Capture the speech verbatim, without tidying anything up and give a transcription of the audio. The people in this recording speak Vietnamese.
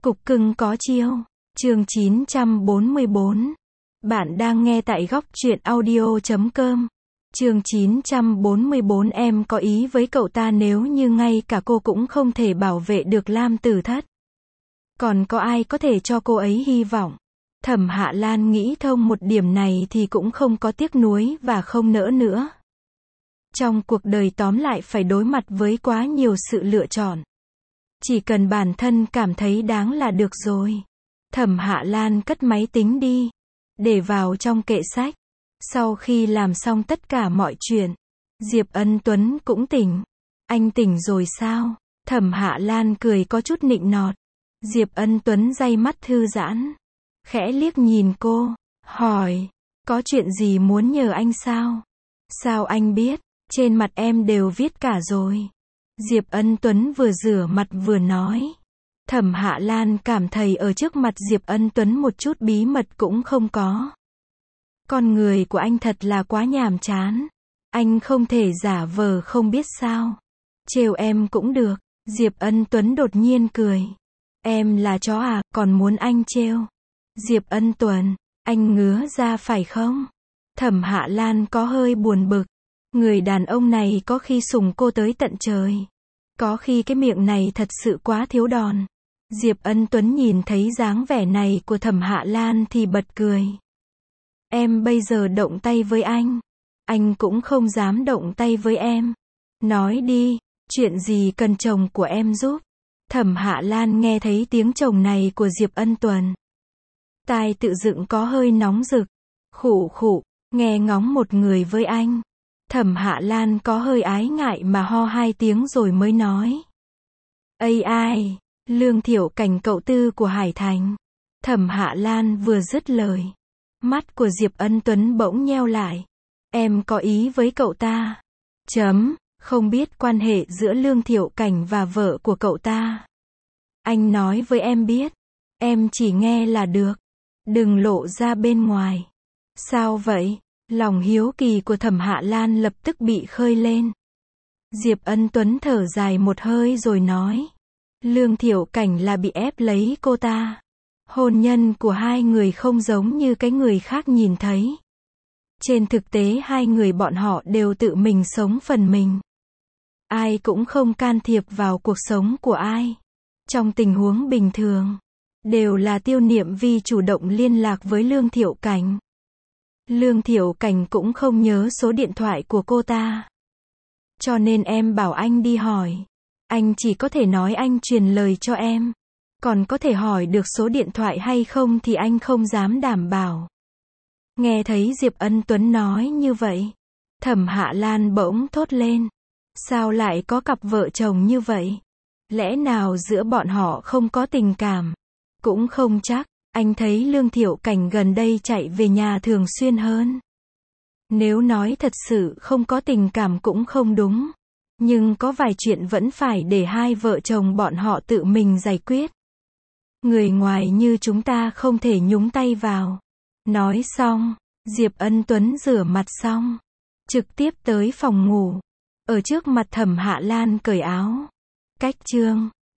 Cục cưng có chiêu. Chương chín trăm bốn mươi bốn. Bạn đang nghe tại góc truyện audio chấm com. Chương chín trăm bốn mươi bốn. Em có ý với cậu ta nếu như ngay cả cô cũng không thể bảo vệ được Lam Tử Thất. Còn có ai có thể cho cô ấy hy vọng? Thẩm Hạ Lan nghĩ thông một điểm này thì cũng không có tiếc nuối và không nỡ nữa. Trong cuộc đời tóm lại phải đối mặt với quá nhiều sự lựa chọn. Chỉ cần bản thân cảm thấy đáng là được rồi. Thẩm Hạ Lan cất máy tính đi, để vào trong kệ sách. Sau khi làm xong tất cả mọi chuyện, Diệp Ân Tuấn cũng tỉnh. Anh tỉnh rồi sao? Thẩm Hạ Lan cười có chút nịnh nọt. Diệp Ân Tuấn day mắt thư giãn, khẽ liếc nhìn cô, hỏi, có chuyện gì muốn nhờ anh sao? Sao anh biết? Trên mặt em đều viết cả rồi. Diệp Ân Tuấn vừa rửa mặt vừa nói. Thẩm Hạ Lan cảm thấy ở trước mặt Diệp Ân Tuấn một chút bí mật cũng không có. Con người của anh thật là quá nhàm chán. Anh không thể giả vờ không biết sao. Trêu em cũng được. Diệp Ân Tuấn đột nhiên cười. Em là chó à, còn muốn anh trêu? Diệp Ân Tuấn, anh ngứa ra phải không? Thẩm Hạ Lan có hơi buồn bực. Người đàn ông này có khi sủng cô tới tận trời. Có khi cái miệng này thật sự quá thiếu đòn. Diệp Ân Tuấn nhìn thấy dáng vẻ này của Thẩm Hạ Lan thì bật cười. Em bây giờ động tay với anh. Anh cũng không dám động tay với em. Nói đi, chuyện gì cần chồng của em giúp? Thẩm Hạ Lan nghe thấy tiếng chồng này của Diệp Ân Tuấn. Tai tự dựng có hơi nóng rực. Khụ khụ, nghe ngóng một người với anh. Thẩm Hạ Lan có hơi ái ngại mà ho hai tiếng rồi mới nói. Ây ai, Lương Thiệu Cảnh cậu tư của Hải Thành. Thẩm Hạ Lan vừa dứt lời, mắt của Diệp Ân Tuấn bỗng nheo lại. Em có ý với cậu ta. Chấm, không biết quan hệ giữa Lương Thiệu Cảnh và vợ của cậu ta. Anh nói với em biết. Em chỉ nghe là được. Đừng lộ ra bên ngoài. Sao vậy? Lòng hiếu kỳ của Thẩm Hạ Lan lập tức bị khơi lên. Diệp Ân Tuấn thở dài một hơi rồi nói. Lương Thiệu Cảnh là bị ép lấy cô ta. Hôn nhân của hai người không giống như cái người khác nhìn thấy. Trên thực tế hai người bọn họ đều tự mình sống phần mình. Ai cũng không can thiệp vào cuộc sống của ai. Trong tình huống bình thường, đều là Tiêu Niệm Vi chủ động liên lạc với Lương Thiệu Cảnh. Lương Thiệu Cảnh cũng không nhớ số điện thoại của cô ta. Cho nên em bảo anh đi hỏi. Anh chỉ có thể nói anh truyền lời cho em. Còn có thể hỏi được số điện thoại hay không thì anh không dám đảm bảo. Nghe thấy Diệp Ân Tuấn nói như vậy, Thẩm Hạ Lan bỗng thốt lên. Sao lại có cặp vợ chồng như vậy? Lẽ nào giữa bọn họ không có tình cảm? Cũng không chắc. Anh thấy Lương Thiệu Cảnh gần đây chạy về nhà thường xuyên hơn. Nếu nói thật sự không có tình cảm cũng không đúng. Nhưng có vài chuyện vẫn phải để hai vợ chồng bọn họ tự mình giải quyết. Người ngoài như chúng ta không thể nhúng tay vào. Nói xong, Diệp Ân Tuấn rửa mặt xong, trực tiếp tới phòng ngủ. Ở trước mặt Thẩm Hạ Lan cởi áo. Cách chương